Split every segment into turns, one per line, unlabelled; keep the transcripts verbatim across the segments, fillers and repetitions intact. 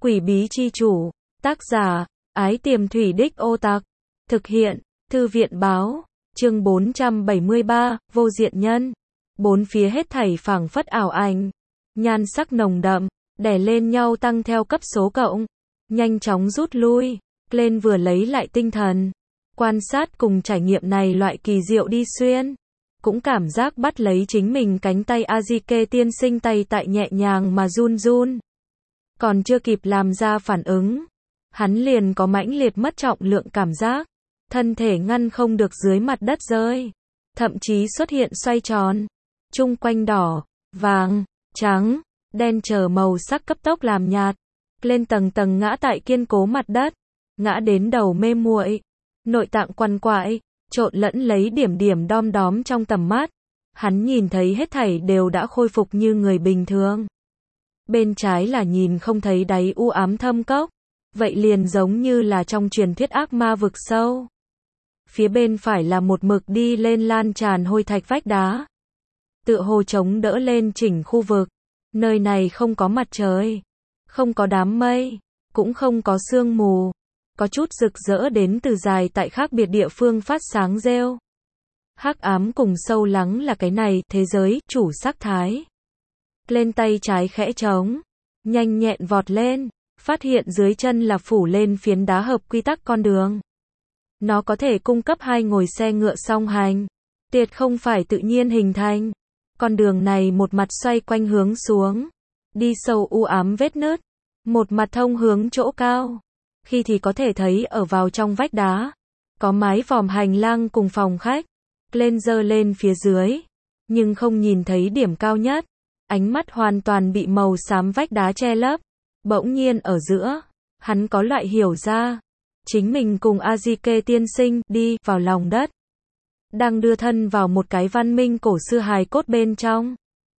Quỷ bí chi chủ, tác giả, Ái Tiềm Thủy Đích Ô Tặc, thực hiện, Thư viện báo, chương bốn trăm bảy mươi ba, vô diện nhân. Bốn phía hết thảy phảng phất ảo ảnh, nhan sắc nồng đậm, đè lên nhau tăng theo cấp số cộng, nhanh chóng rút lui, lên vừa lấy lại tinh thần, quan sát cùng trải nghiệm này loại kỳ diệu đi xuyên. Cũng cảm giác bắt lấy chính mình cánh tay Azike tiên sinh tay tại nhẹ nhàng mà run run. Còn chưa kịp làm ra phản ứng, hắn liền có mãnh liệt mất trọng lượng cảm giác, thân thể ngăn không được dưới mặt đất rơi, thậm chí xuất hiện xoay tròn, chung quanh đỏ, vàng, trắng, đen chờ màu sắc cấp tốc làm nhạt, lên tầng tầng ngã tại kiên cố mặt đất, ngã đến đầu mê muội, nội tạng quằn quại, trộn lẫn lấy điểm điểm đom đóm trong tầm mắt. Hắn nhìn thấy hết thảy đều đã khôi phục như người bình thường. Bên trái là nhìn không thấy đáy u ám thâm cốc, vậy liền giống như là trong truyền thuyết ác ma vực sâu. Phía bên phải là một mực đi lên lan tràn hôi thạch vách đá, tựa hồ chống đỡ lên chỉnh khu vực. Nơi này không có mặt trời, không có đám mây, cũng không có sương mù, có chút rực rỡ đến từ dài tại khác biệt địa phương phát sáng rêu. Hắc ám cùng sâu lắng là cái này thế giới chủ sắc thái. Lên tay trái khẽ trống, nhanh nhẹn vọt lên, phát hiện dưới chân là phủ lên phiến đá hợp quy tắc con đường. Nó có thể cung cấp hai ngồi xe ngựa song hành, tuyệt không phải tự nhiên hình thành. Con đường này một mặt xoay quanh hướng xuống, đi sâu u ám vết nứt, một mặt thông hướng chỗ cao. Khi thì có thể thấy ở vào trong vách đá, có mái vòm hành lang cùng phòng khách, lên dơ lên phía dưới, nhưng không nhìn thấy điểm cao nhất. Ánh mắt hoàn toàn bị màu xám vách đá che lấp. Bỗng nhiên ở giữa, hắn có loại hiểu ra, chính mình cùng Azike tiên sinh đi vào lòng đất, đang đưa thân vào một cái văn minh cổ xưa hài cốt bên trong.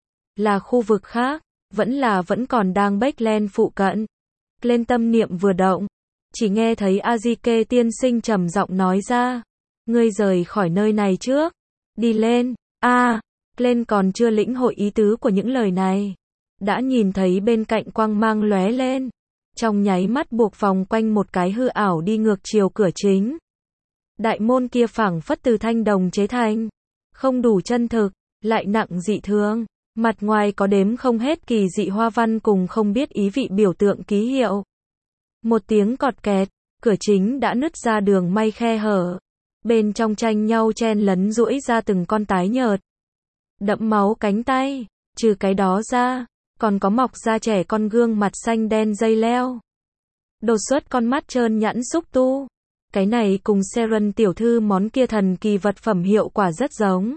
Là khu vực khác, vẫn là vẫn còn đang Backland phụ cận. Lên tâm niệm vừa động, chỉ nghe thấy Azike tiên sinh trầm giọng nói ra, ngươi rời khỏi nơi này trước, đi lên. A, à, lên còn chưa lĩnh hội ý tứ của những lời này, đã nhìn thấy bên cạnh quang mang lóe lên, trong nháy mắt buộc vòng quanh một cái hư ảo đi ngược chiều cửa chính. Đại môn kia phảng phất từ thanh đồng chế thành, không đủ chân thực, lại nặng dị thường, mặt ngoài có đếm không hết kỳ dị hoa văn cùng không biết ý vị biểu tượng ký hiệu. Một tiếng cọt kẹt, cửa chính đã nứt ra đường may khe hở, bên trong tranh nhau chen lấn duỗi ra từng con tái nhợt, đẫm máu cánh tay, trừ cái đó ra, còn có mọc ra trẻ con gương mặt xanh đen dây leo. Đột xuất con mắt trơn nhẵn xúc tu. Cái này cùng Seren tiểu thư món kia thần kỳ vật phẩm hiệu quả rất giống.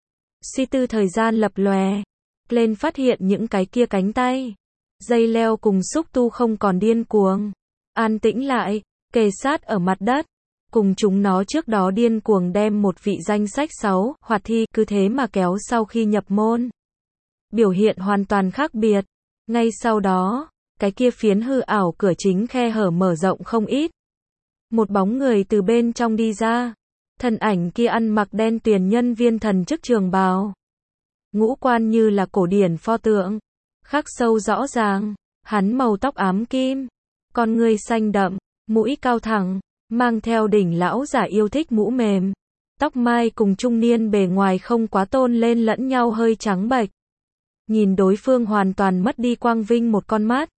Suy tư thời gian lập lòe, lên phát hiện những cái kia cánh tay, dây leo cùng xúc tu không còn điên cuồng, an tĩnh lại, kề sát ở mặt đất, cùng chúng nó trước đó điên cuồng đem một vị danh sách sáu hoạt thi cứ thế mà kéo sau khi nhập môn. Biểu hiện hoàn toàn khác biệt. Ngay sau đó, cái kia phiến hư ảo cửa chính khe hở mở rộng không ít. Một bóng người từ bên trong đi ra. Thân ảnh kia ăn mặc đen tuyền nhân viên thần chức trường bào. Ngũ quan như là cổ điển pho tượng, khắc sâu rõ ràng, hắn màu tóc ám kim, con ngươi xanh đậm, mũi cao thẳng, mang theo đỉnh lão giả yêu thích mũ mềm. Tóc mai cùng trung niên bề ngoài không quá tôn lên lẫn nhau hơi trắng bệch. Nhìn đối phương hoàn toàn mất đi quang vinh một con mắt.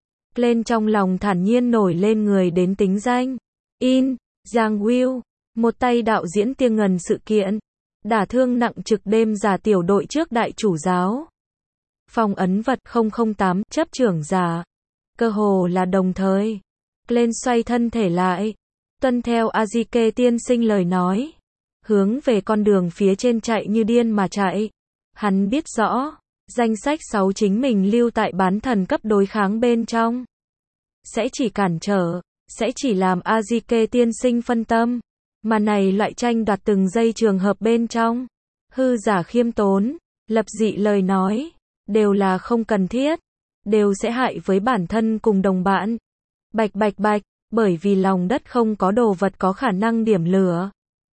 Lên trong lòng thản nhiên nổi lên người đến tính danh. In, Giang Will, một tay đạo diễn Tiêng Ngần sự kiện, đả thương nặng trực đêm giả tiểu đội trước đại chủ giáo. Phòng ấn vật không không tám, chấp trưởng giả. Cơ hồ là đồng thời. Lên xoay thân thể lại, tuân theo Azike tiên sinh lời nói, hướng về con đường phía trên chạy như điên mà chạy. Hắn biết rõ, danh sách sáu chính mình lưu tại bán thần cấp đối kháng bên trong, sẽ chỉ cản trở, sẽ chỉ làm Azike tiên sinh phân tâm, mà này loại tranh đoạt từng giây trường hợp bên trong, hư giả khiêm tốn, lập dị lời nói, đều là không cần thiết, đều sẽ hại với bản thân cùng đồng bạn. Bạch bạch bạch, bởi vì lòng đất không có đồ vật có khả năng điểm lửa.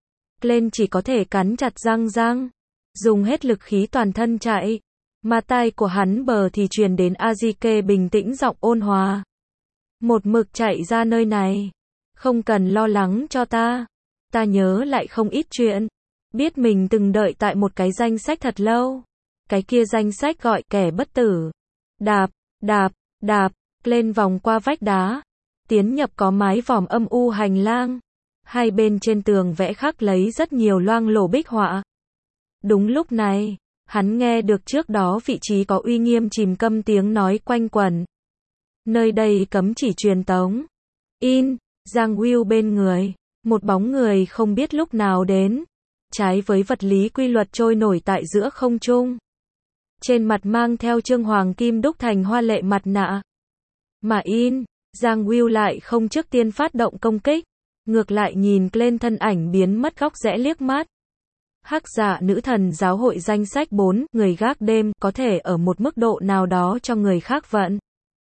Lên chỉ có thể cắn chặt răng răng, dùng hết lực khí toàn thân chạy, mà tai của hắn bờ thì truyền đến Azike bình tĩnh giọng ôn hòa. Một mực chạy ra nơi này. Không cần lo lắng cho ta. Ta nhớ lại không ít chuyện. Biết mình từng đợi tại một cái danh sách thật lâu. Cái kia danh sách gọi kẻ bất tử. Đạp, đạp, đạp, lên vòng qua vách đá. Tiến nhập có mái vòm âm u hành lang. Hai bên trên tường vẽ khắc lấy rất nhiều loang lổ bích họa. Đúng lúc này, hắn nghe được trước đó vị trí có uy nghiêm chìm câm tiếng nói quanh quẩn. Nơi đây cấm chỉ truyền tống. In, Giang Will bên người. Một bóng người không biết lúc nào đến. Trái với vật lý quy luật trôi nổi tại giữa không trung. Trên mặt mang theo trương hoàng kim đúc thành hoa lệ mặt nạ. Mà In, Giang Will lại không trước tiên phát động công kích. Ngược lại nhìn lên thân ảnh biến mất góc rẽ liếc mắt. Hắc Dạ nữ thần giáo hội danh sách bốn, người gác đêm, có thể ở một mức độ nào đó cho người khác vận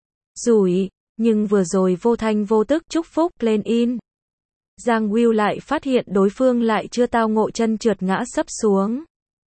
rủi, nhưng vừa rồi vô thanh vô tức chúc phúc lên In. Giang Will lại phát hiện đối phương lại chưa tao ngộ chân trượt ngã sấp xuống.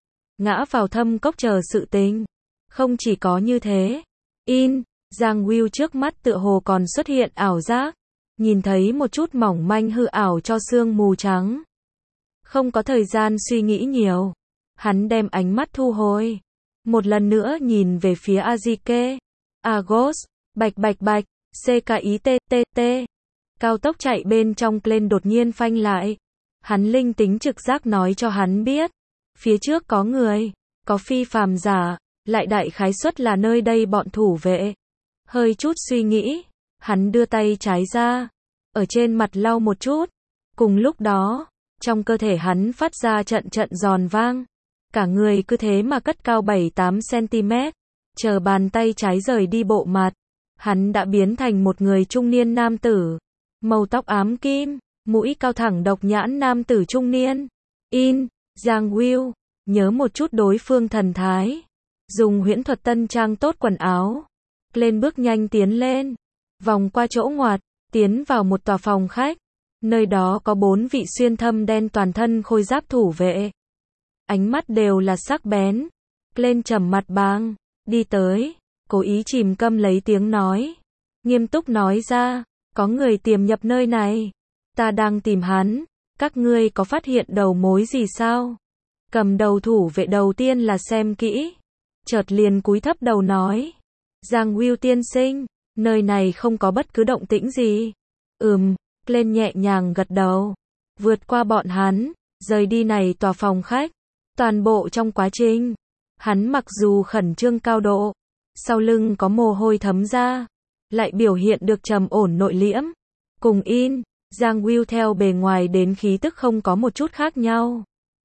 Ngã vào thâm cốc chờ sự tình. Không chỉ có như thế. In, Giang Will trước mắt tựa hồ còn xuất hiện ảo giác. Nhìn thấy một chút mỏng manh hư ảo cho sương mù trắng. Không có thời gian suy nghĩ nhiều. Hắn đem ánh mắt thu hồi. Một lần nữa nhìn về phía Azike. Agos, bạch bạch bạch, xê ca i tê tê tê. Cao tốc chạy bên trong lên đột nhiên phanh lại. Hắn linh tính trực giác nói cho hắn biết. Phía trước có người, có phi phàm giả, lại đại khái suất là nơi đây bọn thủ vệ. Hơi chút suy nghĩ, hắn đưa tay trái ra, ở trên mặt lau một chút. Cùng lúc đó, trong cơ thể hắn phát ra trận trận giòn vang. Cả người cứ thế mà cất cao bảy tám xăng-ti-mét. Chờ bàn tay trái rời đi bộ mặt, hắn đã biến thành một người trung niên nam tử. Màu tóc ám kim, mũi cao thẳng độc nhãn nam tử trung niên. In, Giang Will, nhớ một chút đối phương thần thái. Dùng huyễn thuật tân trang tốt quần áo. Lên bước nhanh tiến lên. Vòng qua chỗ ngoặt, tiến vào một tòa phòng khách. Nơi đó có bốn vị xuyên thâm đen toàn thân khôi giáp thủ vệ. Ánh mắt đều là sắc bén. Lên trầm mặt bàng, đi tới, cố ý chìm câm lấy tiếng nói. Nghiêm túc nói ra, có người tiềm nhập nơi này. Ta đang tìm hắn, các ngươi có phát hiện đầu mối gì sao? Cầm đầu thủ vệ đầu tiên là xem kỹ. Chợt liền cúi thấp đầu nói. Giang Will tiên sinh, nơi này không có bất cứ động tĩnh gì. Ừm, lên nhẹ nhàng gật đầu. Vượt qua bọn hắn, rời đi này tòa phòng khách. Toàn bộ trong quá trình, hắn mặc dù khẩn trương cao độ, sau lưng có mồ hôi thấm ra, lại biểu hiện được trầm ổn nội liễm. Cùng In, Giang Will theo bề ngoài đến khí tức không có một chút khác nhau.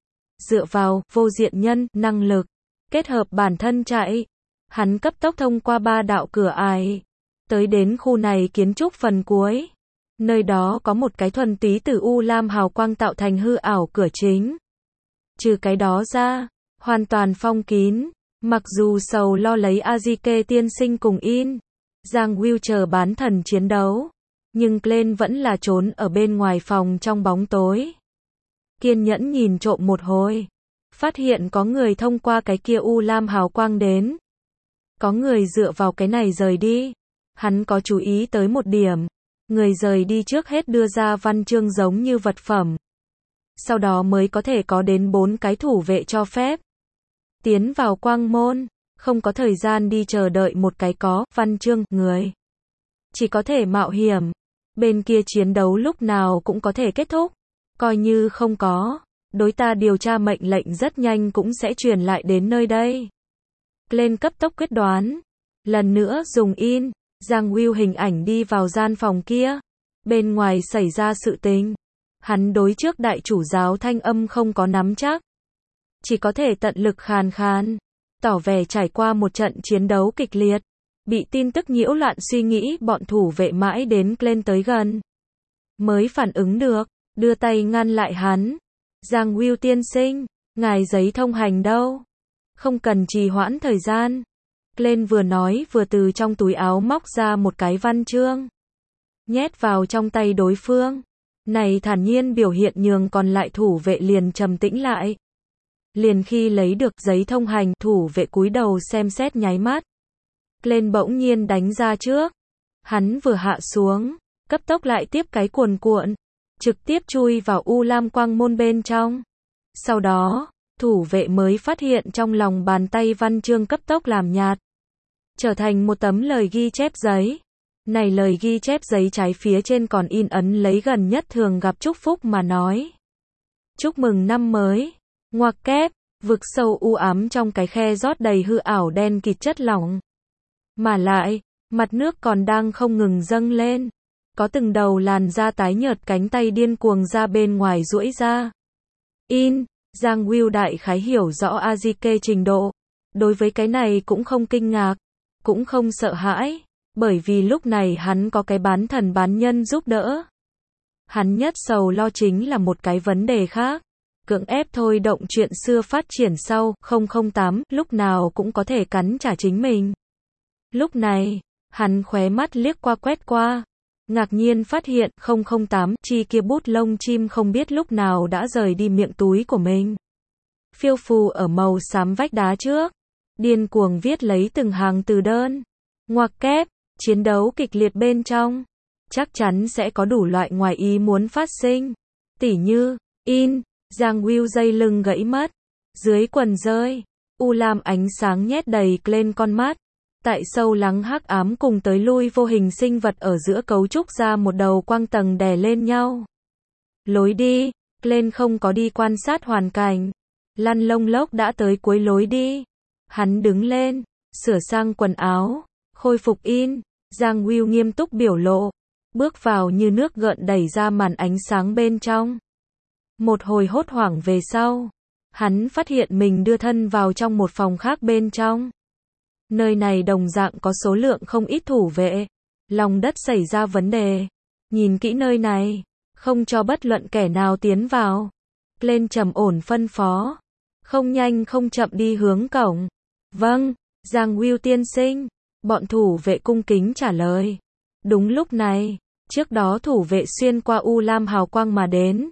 Dựa vào vô diện nhân, năng lực, kết hợp bản thân chạy, hắn cấp tốc thông qua ba đạo cửa ải, tới đến khu này kiến trúc phần cuối. Nơi đó có một cái thuần túy từ u lam hào quang tạo thành hư ảo cửa chính. Trừ cái đó ra, hoàn toàn phong kín. Mặc dù sầu lo lấy Azike tiên sinh cùng In, Giang Will chờ bán thần chiến đấu, nhưng Glenn vẫn là trốn ở bên ngoài phòng trong bóng tối. Kiên nhẫn nhìn trộm một hồi, phát hiện có người thông qua cái kia u lam hào quang đến. Có người dựa vào cái này rời đi. Hắn có chú ý tới một điểm. Người rời đi trước hết đưa ra văn chương giống như vật phẩm. Sau đó mới có thể có đến bốn cái thủ vệ cho phép. Tiến vào quang môn, không có thời gian đi chờ đợi một cái có văn chương người. Chỉ có thể mạo hiểm. Bên kia chiến đấu lúc nào cũng có thể kết thúc. Coi như không có, đối ta điều tra mệnh lệnh rất nhanh cũng sẽ truyền lại đến nơi đây. Lên cấp tốc quyết đoán. Lần nữa dùng In, Giang Will hình ảnh đi vào gian phòng kia. Bên ngoài xảy ra sự tình. Hắn đối trước đại chủ giáo thanh âm không có nắm chắc. Chỉ có thể tận lực khàn khàn. Tỏ vẻ trải qua một trận chiến đấu kịch liệt. Bị tin tức nhiễu loạn suy nghĩ bọn thủ vệ mãi đến lên tới gần. Mới phản ứng được, đưa tay ngăn lại hắn. Giang Will tiên sinh, ngài giấy thông hành đâu? Không cần trì hoãn thời gian. Glenn vừa nói vừa từ trong túi áo móc ra một cái văn chương. Nhét vào trong tay đối phương. Này thản nhiên biểu hiện nhường còn lại thủ vệ liền trầm tĩnh lại. Liền khi lấy được giấy thông hành, thủ vệ cúi đầu xem xét nháy mắt. Glenn bỗng nhiên đánh ra trước. Hắn vừa hạ xuống, cấp tốc lại tiếp cái cuồn cuộn, trực tiếp chui vào U Lam quang môn bên trong. Sau đó, thủ vệ mới phát hiện trong lòng bàn tay văn chương cấp tốc làm nhạt, trở thành một tấm lời ghi chép giấy. Này lời ghi chép giấy trái phía trên còn in ấn lấy gần nhất thường gặp chúc phúc mà nói. Chúc mừng năm mới. Ngoặc kép, vực sâu u ám trong cái khe rót đầy hư ảo đen kịt chất lỏng. Mà lại, mặt nước còn đang không ngừng dâng lên. Có từng đầu làn da tái nhợt cánh tay điên cuồng ra bên ngoài duỗi ra. In, Giang Will đại khái hiểu rõ Azike trình độ. Đối với cái này cũng không kinh ngạc, cũng không sợ hãi. Bởi vì lúc này hắn có cái bán thần bán nhân giúp đỡ. Hắn nhất sầu lo chính là một cái vấn đề khác. Cưỡng ép thôi động chuyện xưa phát triển sau không không tám lúc nào cũng có thể cắn trả chính mình. Lúc này, hắn khóe mắt liếc qua quét qua. Ngạc nhiên phát hiện không không tám chi kia bút lông chim không biết lúc nào đã rời đi miệng túi của mình. Phiêu phù ở màu xám vách đá trước. Điên cuồng viết lấy từng hàng từ đơn. Ngoặc kép. Chiến đấu kịch liệt bên trong, chắc chắn sẽ có đủ loại ngoài ý muốn phát sinh. Tỉ như, in, Giang Will dây lưng gãy mất, dưới quần rơi, u lam ánh sáng nhét đầy lên con mắt. Tại sâu lắng hắc ám cùng tới lui vô hình sinh vật ở giữa cấu trúc ra một đầu quang tầng đè lên nhau. Lối đi, lên không có đi quan sát hoàn cảnh. Lăn lông lốc đã tới cuối lối đi. Hắn đứng lên, sửa sang quần áo. Khôi phục in, Giang Will nghiêm túc biểu lộ, bước vào như nước gợn đẩy ra màn ánh sáng bên trong. Một hồi hốt hoảng về sau, hắn phát hiện mình đưa thân vào trong một phòng khác bên trong. Nơi này đồng dạng có số lượng không ít thủ vệ, lòng đất xảy ra vấn đề. Nhìn kỹ nơi này, không cho bất luận kẻ nào tiến vào. Lên trầm ổn phân phó, không nhanh không chậm đi hướng cổng. Vâng, Giang Will tiên sinh. Bọn thủ vệ cung kính trả lời. Đúng lúc này, trước đó thủ vệ xuyên qua u lam hào quang mà đến.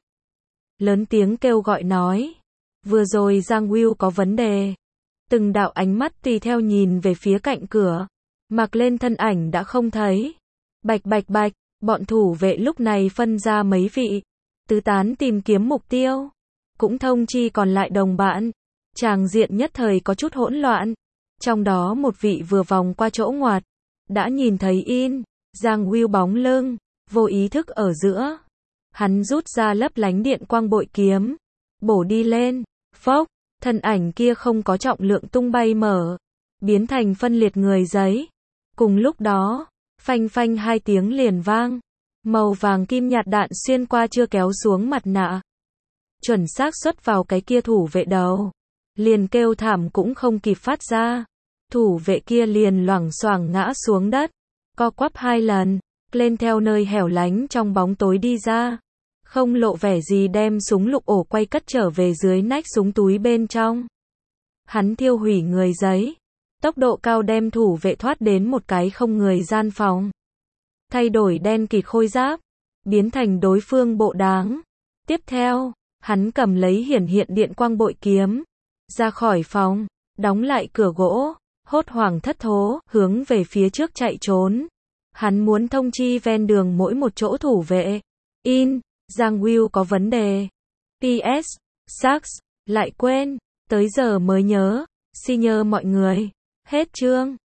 Lớn tiếng kêu gọi nói. Vừa rồi Giang Will có vấn đề. Từng đạo ánh mắt tùy theo nhìn về phía cạnh cửa. Mặc lên thân ảnh đã không thấy. Bạch bạch bạch, bọn thủ vệ lúc này phân ra mấy vị. Tứ tán tìm kiếm mục tiêu. Cũng thông chi còn lại đồng bạn. Tràng diện nhất thời có chút hỗn loạn. Trong đó một vị vừa vòng qua chỗ ngoặt, đã nhìn thấy in, Giang Will bóng lưng, vô ý thức ở giữa. Hắn rút ra lấp lánh điện quang bội kiếm, bổ đi lên, phốc, thân ảnh kia không có trọng lượng tung bay mở, biến thành phân liệt người giấy. Cùng lúc đó, phanh phanh hai tiếng liền vang, màu vàng kim nhạt đạn xuyên qua chưa kéo xuống mặt nạ. Chuẩn xác xuất vào cái kia thủ vệ đầu. Liền kêu thảm cũng không kịp phát ra. Thủ vệ kia liền loảng xoảng ngã xuống đất, co quắp hai lần, lên theo nơi hẻo lánh trong bóng tối đi ra. Không lộ vẻ gì đem súng lục ổ quay cất trở về dưới nách súng túi bên trong. Hắn thiêu hủy người giấy. Tốc độ cao đem thủ vệ thoát đến một cái không người gian phòng. Thay đổi đen kịt khôi giáp, biến thành đối phương bộ dáng. Tiếp theo, hắn cầm lấy hiển hiện điện quang bội kiếm. Ra khỏi phòng, đóng lại cửa gỗ, hốt hoảng thất thố, hướng về phía trước chạy trốn. Hắn muốn thông chi ven đường mỗi một chỗ thủ vệ. In, Giang Will có vấn đề. pê ét, Sax, lại quên, tới giờ mới nhớ, xin nhờ mọi người. Hết chương.